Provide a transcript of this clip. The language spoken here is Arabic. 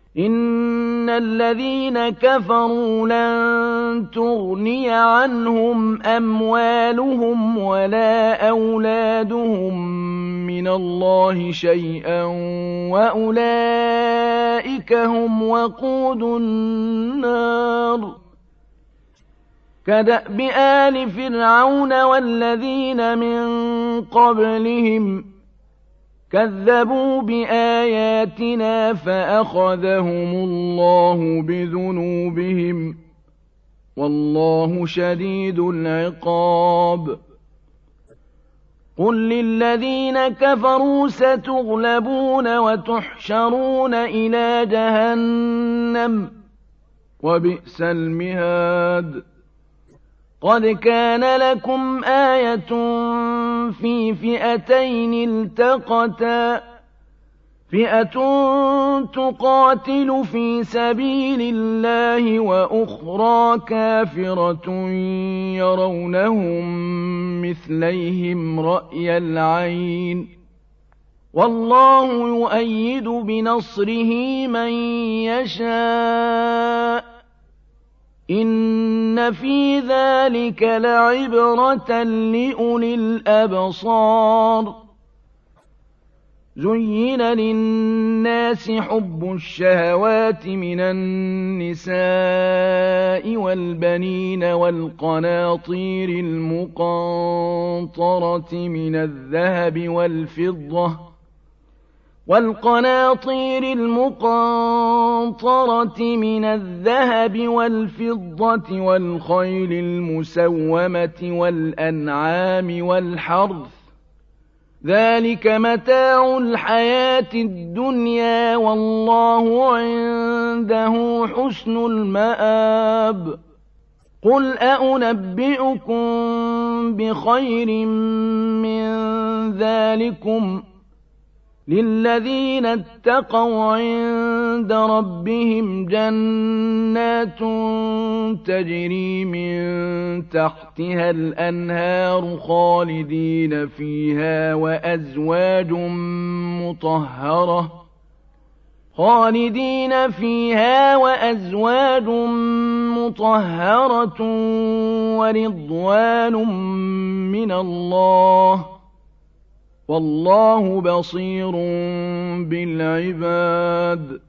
إن الذين كفروا لن تغني عنهم أموالهم ولا أولادهم من الله شيئا وأولئك هم وقود النار كدأب آل فرعون والذين من قبلهم كذبوا بآياتنا فأخذهم الله بذنوبهم والله شديد العقاب قل للذين كفروا ستغلبون وتحشرون إلى جهنم وبئس المهاد قد كان لكم آية في فئتين التقتا فئة تقاتل في سبيل الله وأخرى كافرة يرونهم مثليهم رأي العين والله يؤيد بنصره من يشاء إن في ذلك لعبرة لأولي الأبصار زين للناس حب الشهوات من النساء والبنين والقناطير المقنطرة من الذهب والفضة والخيل المسومة والأنعام والحرث ذلك متاع الحياة الدنيا والله عنده حسن المآب قل أنبئكم بخير من ذلكم للذين اتقوا عند ربهم جنات تجري من تحتها الأنهار خالدين فيها وأزواج مطهرة ورضوان من الله والله بصير بالعباد